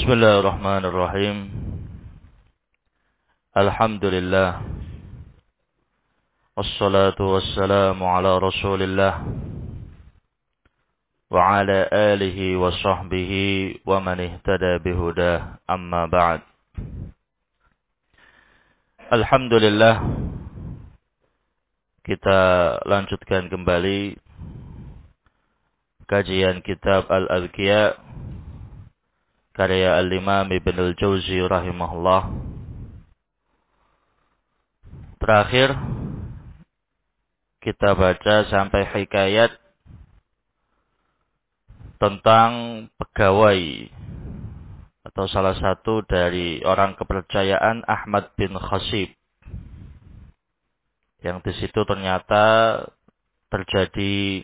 Bismillahirrahmanirrahim. Alhamdulillah. Wassalatu wassalamu ala Rasulillah wa ala alihi wa sahbihi wa man ihtada bihudah. Amma ba'd. Alhamdulillah, kita lanjutkan kembali kajian kitab Al-Adhkiya karya Al-Imam Ibn Al-Jawzi rahimahullah. Terakhir kita baca sampai hikayat tentang pegawai atau salah satu dari orang kepercayaan Ahmad bin Khasib, yang di situ ternyata terjadi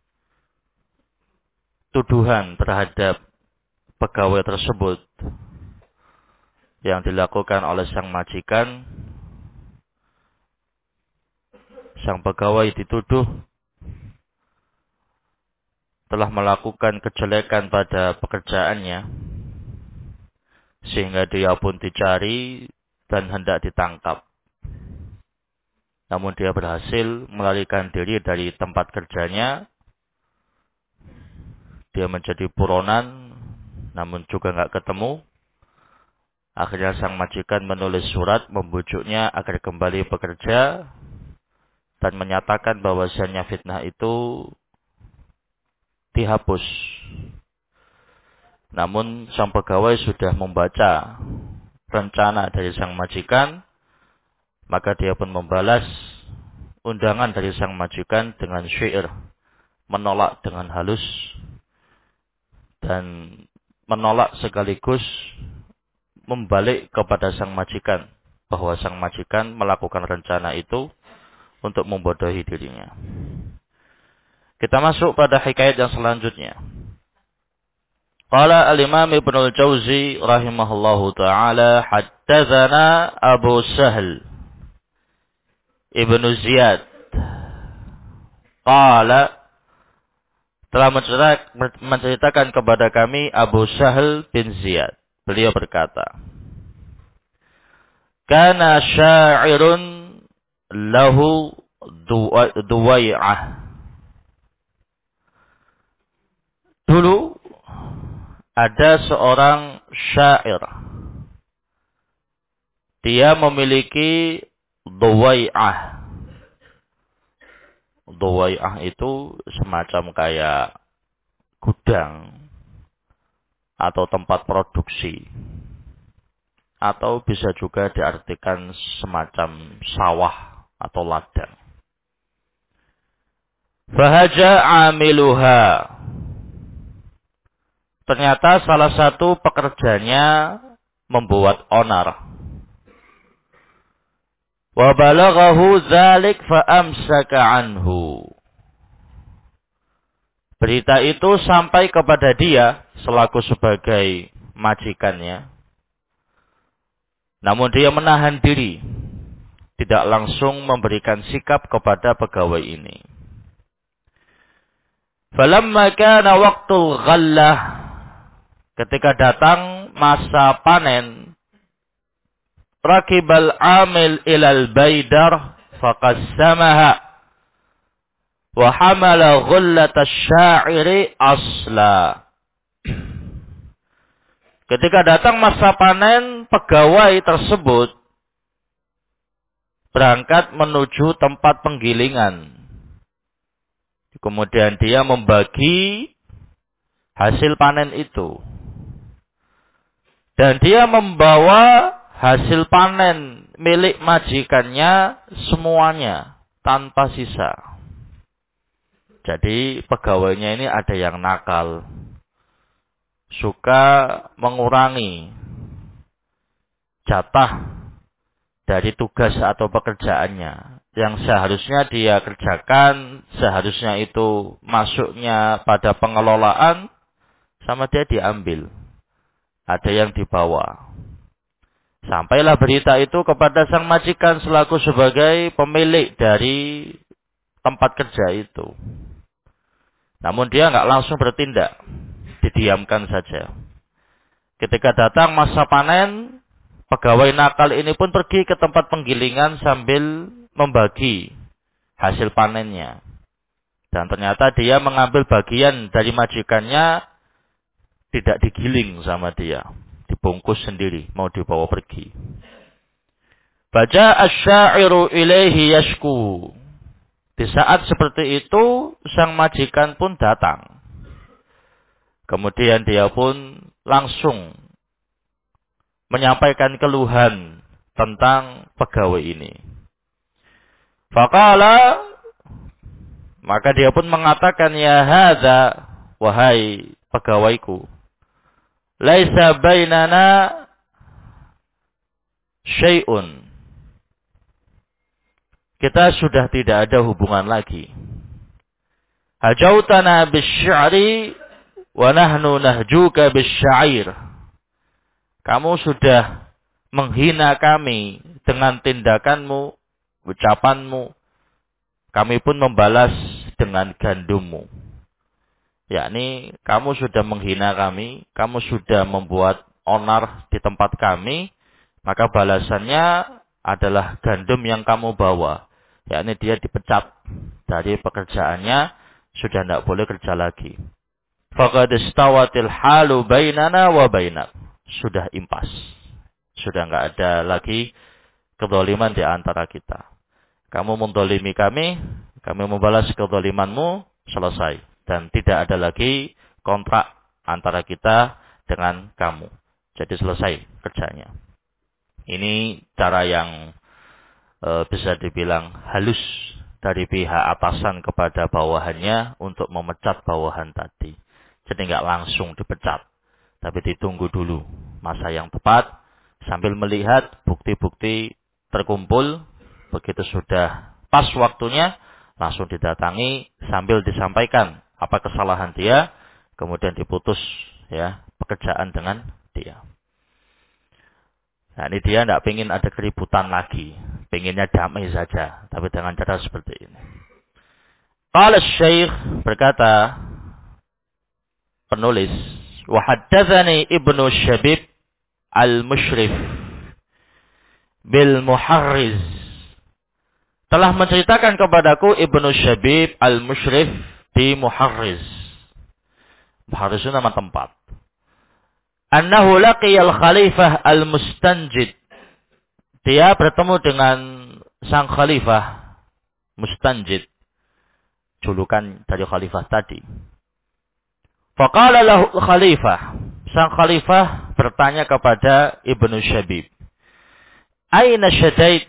tuduhan terhadap pegawai tersebut yang dilakukan oleh sang majikan. Sang pegawai dituduh telah melakukan kejelekan pada pekerjaannya, sehingga dia pun dicari dan hendak ditangkap. Namun dia berhasil melarikan diri dari tempat kerjanya. Dia menjadi buronan, namun juga nggak ketemu. Akhirnya sang majikan menulis surat membujuknya agar kembali bekerja dan menyatakan bahwasannya fitnah itu dihapus. Namun sang pegawai sudah membaca rencana dari sang majikan, maka dia pun membalas undangan dari sang majikan dengan syair, menolak dengan halus dan menolak sekaligus membalik kepada sang majikan bahwa sang majikan melakukan rencana itu untuk membodohi dirinya. Kita masuk pada hikayat yang selanjutnya. Qala al-Imam Ibn Al-Jawzi rahimahullahu ta'ala, haddatsana Abu Sahl Ibn Ziyad qala, telah menceritakan kepada kami Abu Sahl bin Ziyad. Beliau berkata, kana sya'irun lahu Duwai'ah. Dulu ada seorang syair. Dia memiliki Duwai'ah. Duwai'ah itu semacam kayak gudang atau tempat produksi, atau bisa juga diartikan semacam sawah atau ladang. Fahaja amiluha. Ternyata salah satu pekerjanya membuat onar. Wa balaghahu dzalik fa amsaka anhu. Berita itu sampai kepada dia selaku sebagai majikannya. Namun dia menahan diri, tidak langsung memberikan sikap kepada pegawai ini. Falamma kana waqtul ghallah, ketika datang masa panen, rakibal amil ilal baidar faqassamaha wa hamala ghullata syairi asla. Ketika datang masa panen, pegawai tersebut berangkat menuju tempat penggilingan. Kemudian dia membagi hasil panen itu. Dan dia membawa hasil panen milik majikannya semuanya tanpa sisa. Jadi pegawainya ini ada yang nakal, suka mengurangi jatah dari tugas atau pekerjaannya. Yang seharusnya dia kerjakan, seharusnya itu masuknya pada pengelolaan, sama dia diambil. Ada yang dibawa. Sampailah berita itu kepada sang majikan selaku sebagai pemilik dari tempat kerja itu. Namun dia nggak langsung bertindak, didiamkan saja. Ketika datang masa panen, pegawai nakal ini pun pergi ke tempat penggilingan sambil membagi hasil panennya. Dan ternyata dia mengambil bagian dari majikannya, tidak digiling sama dia. Dibungkus sendiri, mau dibawa pergi. Baca asy-sya'iru ilaihi yashku. Di saat seperti itu, sang majikan pun datang. Kemudian dia pun langsung menyampaikan keluhan tentang pegawai ini. Faqala, maka dia pun mengatakan, ya hadza, wahai pegawaiku, laisa bainana syai'un. Kita sudah tidak ada hubungan lagi. Hajautana bisy'ari wa nahnu nahjuka bisy'air. Kamu sudah menghina kami dengan tindakanmu, ucapanmu. Kami pun membalas dengan gandummu. Yakni kamu sudah menghina kami, kamu sudah membuat onar di tempat kami, maka balasannya adalah gandum yang kamu bawa. Yakni dia dipecat dari pekerjaannya, sudah tidak boleh kerja lagi. Faqad istawatil halu bainana wa bainak. Sudah impas. Sudah enggak ada lagi kezaliman di antara kita. Kamu mendolimi kami membalas kezalimanmu, selesai. Dan tidak ada lagi kontrak antara kita dengan kamu. Jadi selesai kerjanya. Ini cara yang bisa dibilang halus dari pihak atasan kepada bawahannya untuk memecat bawahan tadi. Jadi nggak langsung dipecat, tapi ditunggu dulu masa yang tepat sambil melihat bukti-bukti terkumpul. Begitu sudah pas waktunya, langsung didatangi sambil disampaikan apa kesalahan dia, kemudian diputus ya pekerjaan dengan dia. Nah, ini dia tidak ingin ada keributan lagi, pengennya damai saja, tapi dengan cara seperti ini. Qala Syekh, berkata penulis, wa haddatsani Ibnu Syabib al-Musyrif bil Muharriz. Telah menceritakan kepadaku Ibnu Syabib al-Musyrif di Muharriz. Muharriz itu nama tempat. Annahu laqiyal khalifah al-Mustanjid. Dia bertemu dengan sang khalifah Mustanjid. Julukan dari khalifah tadi. Faqala lahu khalifah. Sang khalifah bertanya kepada Ibnu Syabib. Aina syadait?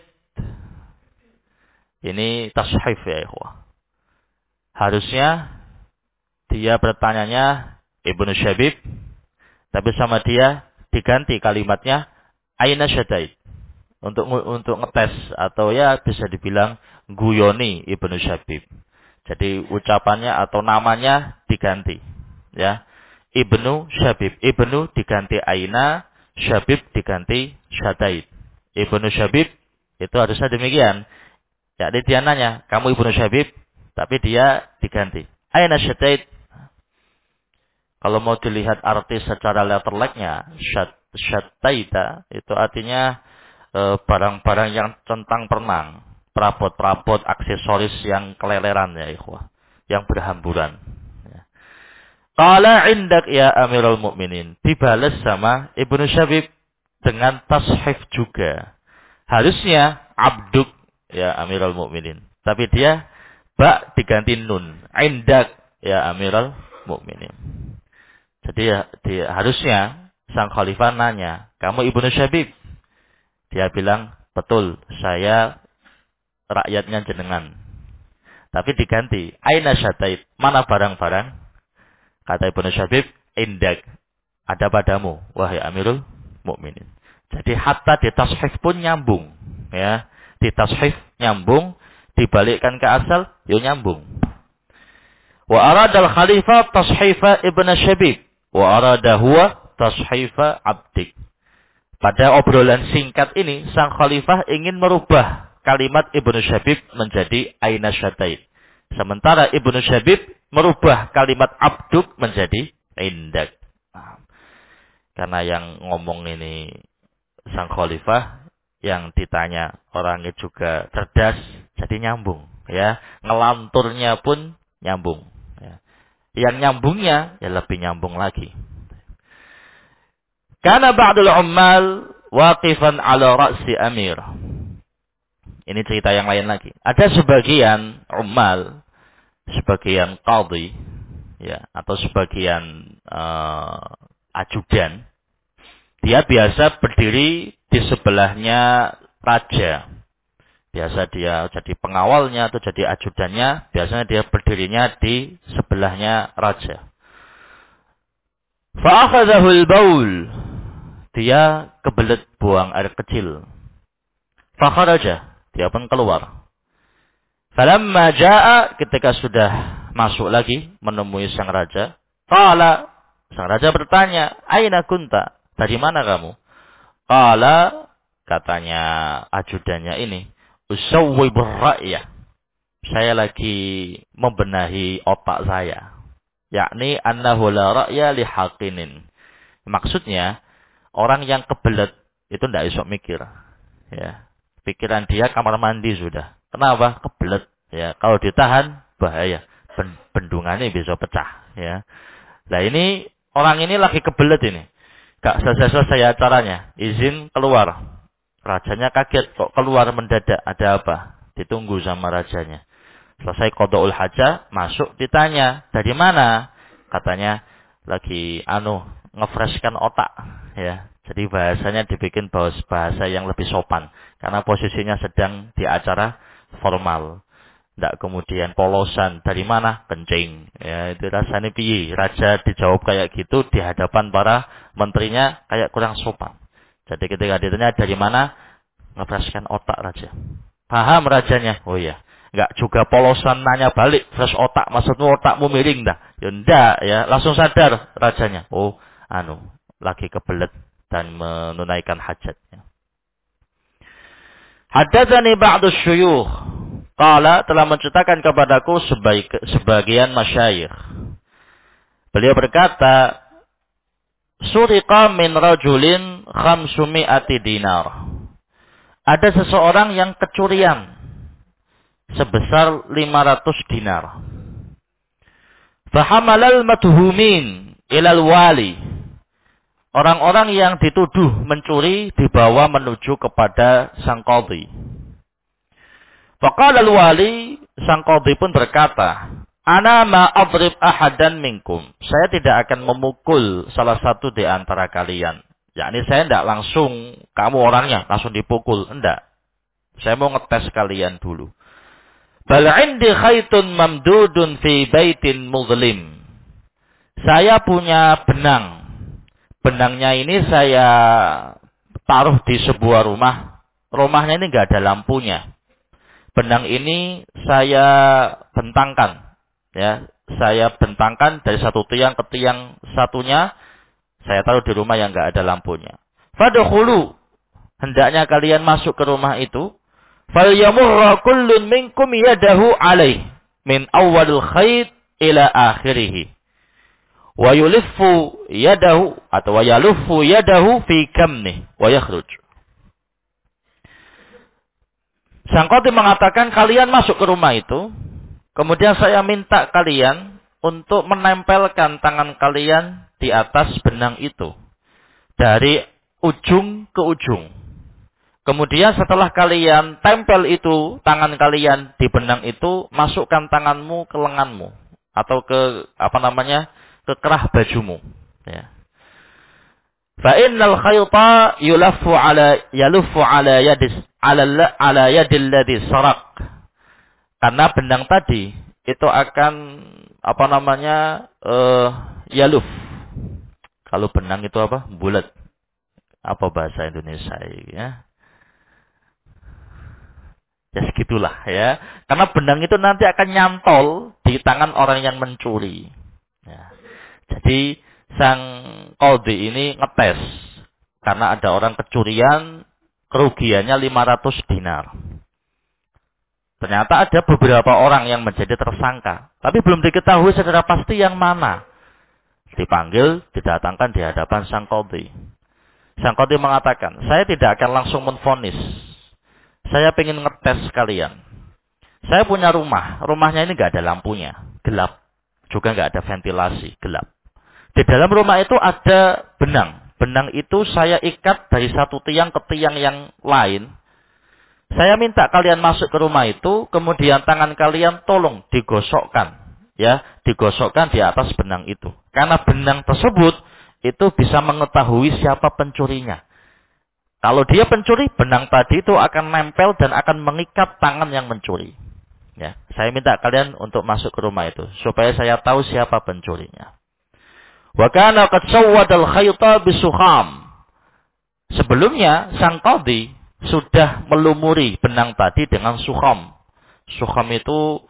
Ini tashif ya ikhwah. Harusnya dia bertanyanya Ibnu Syabib, tapi sama dia diganti kalimatnya aina syadait. Untuk ngetes atau ya bisa dibilang guyoni Ibnu Syabib. Jadi ucapannya atau namanya diganti. Ya, Ibnu Syabib, Ibnu diganti aina, Syabib diganti syadait. Ibnu Syabib itu harusnya demikian. Jadi dia nanya, kamu Ibnu Syabib, tapi dia diganti aina syadait. Kalau mau dilihat arti secara letterleknya, syadaita itu artinya barang-barang yang centang perenang, perabot-perabot, aksesoris yang keleleran ya ikhwah, yang berhamburan. Qala indak ya Amirul Mukminin. Dibalas sama Ibnu Syabib dengan tashif juga. Harusnya abduk ya Amirul Mukminin. Tapi dia ba diganti nun. Indak ya Amirul Mukminin. Jadi dia harusnya sang khalifah nanya, kamu Ibnu Syabib? Dia bilang, betul, saya rakyatnya jenengan. Tapi diganti, aina syadait, mana barang-barang? Kata Ibnu Syabib, indak, ada padamu, wahai Amirul Mukminin. Jadi hatta di tashif pun nyambung, ya. Di tashif nyambung, dibalikkan ke asal, ya nyambung. Wa aradal khalifah tashifa Ibnu Syabib, wa arada huwa tashifa abdik. Pada obrolan singkat ini, sang khalifah ingin merubah kalimat Ibnu Syabib menjadi aina syadait. Sementara Ibnu Syabib merubah kalimat abduk menjadi indak. Karena yang ngomong ini sang khalifah, yang ditanya orangnya juga cerdas, jadi nyambung. Ya, ngelanturnya pun nyambung. Ya. Yang nyambungnya ya lebih nyambung lagi. Kana ba'dul ummal waqifan ala ra'si amir. Ini cerita yang lain lagi. Ada sebagian ummal, sebagian qadhi, ya, atau sebagian ajudan, dia biasa berdiri di sebelahnya raja. Biasa dia jadi pengawalnya atau jadi ajudannya, biasanya dia berdirinya di sebelahnya raja. Fa'akhadhahu al-baul. Dia kebelet buang air kecil. Fakharaja. Dia pun keluar. Falamma jaa, ketika sudah masuk lagi menemui sang raja, qala, sang raja bertanya, "Aina kunta?" Dari mana kamu? Qala, katanya ajudannya ini, "Usawwibur ra'yah." Saya lagi membenahi otak saya. Yakni annahu la ra'ya li haqinin. Maksudnya, orang yang kebelet itu tidak iso mikir. Ya. Pikiran dia kamar mandi sudah. Kenapa? Kebelet. Ya, kalau ditahan bahaya. Bendungannya bisa pecah. Ya. Nah ini orang ini lagi kebelet ini. Gak selesai acaranya. Izin keluar. Rajanya kaget kok keluar mendadak. Ada apa? Ditunggu sama rajanya. Selesai qada'ul hajah, masuk ditanya, dari mana? Katanya lagi ngefreshkan otak, ya. Jadi bahasanya dibikin bahasa yang lebih sopan karena posisinya sedang di acara formal. Tidak kemudian polosan, dari mana? Kencing. Ya, itu rasanya piye. Raja dijawab kayak gitu di hadapan para menterinya kayak kurang sopan. Jadi ketika ditanya dari mana? Ngefreshkan otak raja. Paham rajanya? Oh iya. Enggak juga polosan nanya balik, fresh otak, maksudmu otakmu miring dah. Ya enggak ya, langsung sadar rajanya. Oh, lagi kebelet dan menunaikan hajatnya. Haddatsani ba'du syuyukh. Qala, telah menceritakan kepadaku sebagian masyayikh. Beliau berkata, suriqa min rajulin 500 dinar. Ada seseorang yang kecurian sebesar 500 dinar. Fahamalal madhumin ilal wali. Orang-orang yang dituduh mencuri dibawa menuju kepada sang qadhi. Faqala al-wali, sang qadhi pun berkata, "Ana ma adrib ahadan minkum." Saya tidak akan memukul salah satu di antara kalian. Yakni saya tidak langsung, kamu orangnya langsung dipukul, enggak. Saya mau ngetes kalian dulu. Bal 'indi khaytun mamdudun fi baitin muzlim. Saya punya benang. Benangnya ini saya taruh di sebuah rumah. Rumahnya ini enggak ada lampunya. Benang ini saya bentangkan. Ya, saya bentangkan dari satu tiang ke tiang satunya. Saya taruh di rumah yang enggak ada lampunya. Fadkhulu. Hendaknya kalian masuk ke rumah itu. Falyamurra kullun minkum yadahu alaih min awwalil khayt ila akhirih. Wa yuliffu yadahu atau wa yaluffu yadahu fi kamnih wa yakhruj. Sang qadhi mengatakan kalian masuk ke rumah itu, kemudian saya minta kalian untuk menempelkan tangan kalian di atas benang itu dari ujung ke ujung. Kemudian setelah kalian tempel itu, tangan kalian di benang itu, masukkan tanganmu ke lenganmu atau ke ke kerah bajumu. Ya. Fa innal khayta yulaffu ala yadil ladzi saraq. Karena benang tadi itu akan yaluf. Kalau benang itu apa? Bulat. Apa bahasa Indonesia ya? Ya segitulah ya. Karena benang itu nanti akan nyantol di tangan orang yang mencuri. Ya. Jadi sang qadhi ini ngetes. Karena ada orang kecurian, kerugiannya 500 dinar. Ternyata ada beberapa orang yang menjadi tersangka. Tapi belum diketahui secara pasti yang mana. Dipanggil, didatangkan di hadapan sang qadhi. Sang qadhi mengatakan, saya tidak akan langsung menvonis. Saya ingin ngetes kalian. Saya punya rumah. Rumahnya ini nggak ada lampunya. Gelap. Juga nggak ada ventilasi. Gelap. Di dalam rumah itu ada benang. Benang itu saya ikat dari satu tiang ke tiang yang lain. Saya minta kalian masuk ke rumah itu. Kemudian tangan kalian tolong digosokkan. Ya, digosokkan di atas benang itu. Karena benang tersebut itu bisa mengetahui siapa pencurinya. Kalau dia pencuri, benang tadi itu akan nempel dan akan mengikat tangan yang mencuri. Ya, saya minta kalian untuk masuk ke rumah itu supaya saya tahu siapa pencurinya. Wa kana qad sawwadal khayta bisukham. Sebelumnya sang qadhi sudah melumuri benang tadi dengan sukham. Sukham itu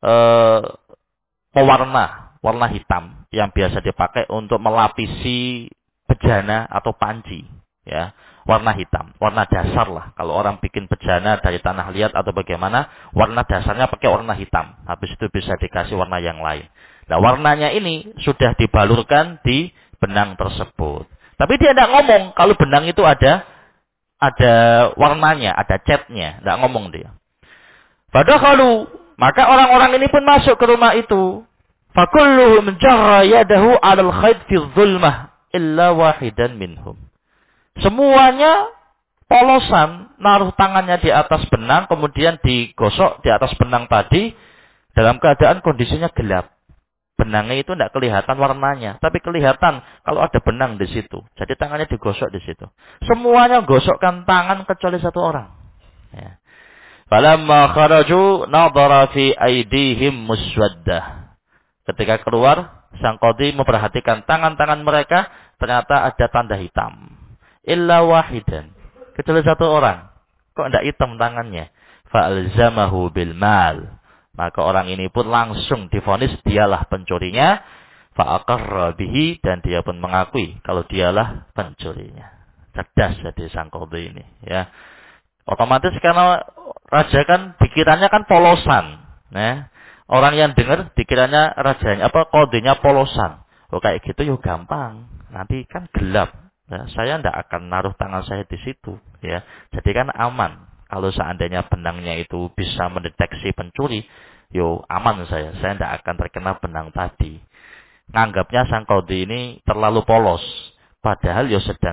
warna hitam yang biasa dipakai untuk melapisi bejana atau panci, ya. Warna hitam, warna dasar lah. Kalau orang bikin bejana dari tanah liat atau bagaimana, warna dasarnya pakai warna hitam. Habis itu bisa dikasih warna yang lain. Nah, warnanya ini sudah dibalurkan di benang tersebut. Tapi dia tidak ngomong kalau benang itu ada warnanya, ada catnya. Tidak ngomong dia. Padahal maka orang-orang ini pun masuk ke rumah itu. Fakulluhum jarra yadahu 'alal khayt fi dhulmah illa wahidan minhum. Semuanya polosan, naruh tangannya di atas benang, kemudian digosok di atas benang tadi, dalam keadaan kondisinya gelap. Benangnya itu tidak kelihatan warnanya, tapi kelihatan kalau ada benang di situ. Jadi tangannya digosok di situ. Semuanya gosokkan tangan kecuali satu orang. Ya. Falamma kharaju nadhara fi aydihim muswaddah. Ketika keluar, sang qadhi memperhatikan tangan-tangan mereka, ternyata ada tanda hitam. Illa wahidan, kecuali satu orang. Kok tidak hitam tangannya? Fa'alzamahu bil mal. Maka orang ini pun langsung divonis dialah pencurinya. Fa'aqarra bihi, dan dia pun mengakui kalau dialah pencurinya. Cerdas jadi sang qadhi ini, ya. Otomatis karena raja kan pikirannya kan polosan, nah. Orang yang dengar dikiranya rajanya qadhinya polosan. Oh kayak gitu yo gampang. Nanti kan gelap. Nah, saya tidak akan naruh tangan saya di situ, ya. Jadi kan aman. Kalau seandainya benangnya itu bisa mendeteksi pencuri, yo aman saya. Saya tidak akan terkena benang tadi. Nganggapnya sang qadhi ini terlalu polos. Padahal yo sedang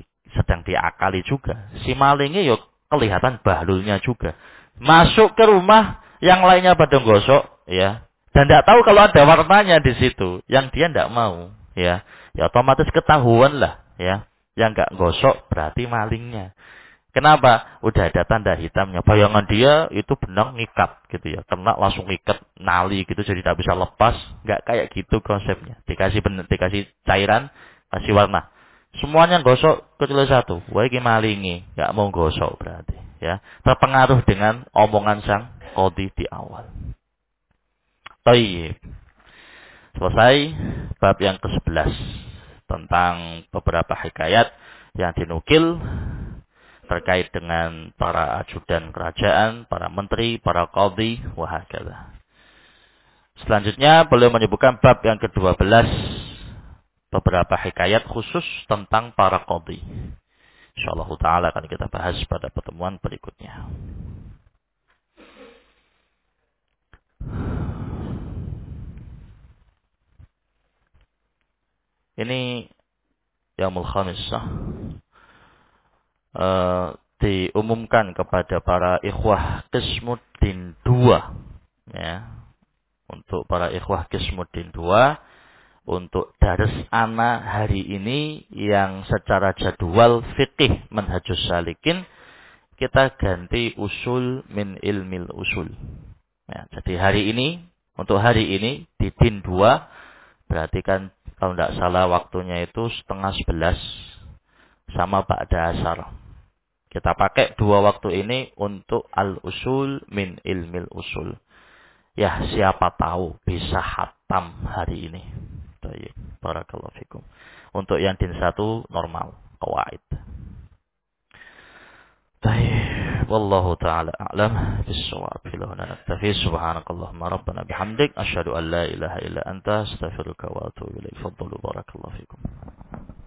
diakali juga. Si malingnya yo kelihatan bahlulnya juga. Masuk ke rumah yang lainnya pada gosok, ya. Dan tidak tahu kalau ada warnanya di situ, yang dia tidak mau, ya. Ya otomatis ketahuan lah, ya. Yang nggak gosok berarti malingnya. Kenapa? Udah ada tanda hitamnya. Bayangan dia itu benang ngikat gitu ya. Kena langsung ngikat nali gitu jadi tidak bisa lepas. Nggak kayak gitu konsepnya. Dikasih cairan, kasih warna. Semuanya gosok kecuali satu. Wah ini malingi, nggak mau gosok berarti, ya. Terpengaruh dengan omongan sang qadhi di awal. Baik. Selesai bab yang ke-11 tentang beberapa hikayat yang dinukil terkait dengan para ajudan kerajaan, para menteri, para qadhi, wahakala. Selanjutnya beliau menyebutkan bab yang ke-12, beberapa hikayat khusus tentang para qadhi. Insyaallah taala akan kita bahas pada pertemuan berikutnya. Ini Yaumul Khamisah. Diumumkan kepada para ikhwah Qismuddin 2, ya. Untuk para ikhwah Qismuddin 2, untuk dars ana hari ini yang secara jadwal fikih manhajus salikin kita ganti usul min ilmil usul. Ya, jadi untuk hari ini di din 2 berarti kan kalau tidak salah waktunya itu 10:30 sama ba'da asar. Kita pakai 2 waktu ini untuk al-usul min ilmil usul. Ya, siapa tahu bisa khatam hari ini. Baik, barakallahu fikum. Untuk yang din 1 normal, qawaid. Baik, Wallahu ta'ala a'lam bis-shawab. Filahuna naktafi. Subhanakallahumma rabbana bihamdik. Asyhadu an la ilaha illa anta astaghfiruka wa atubu ilaik. Faddalu barakallahu fikum.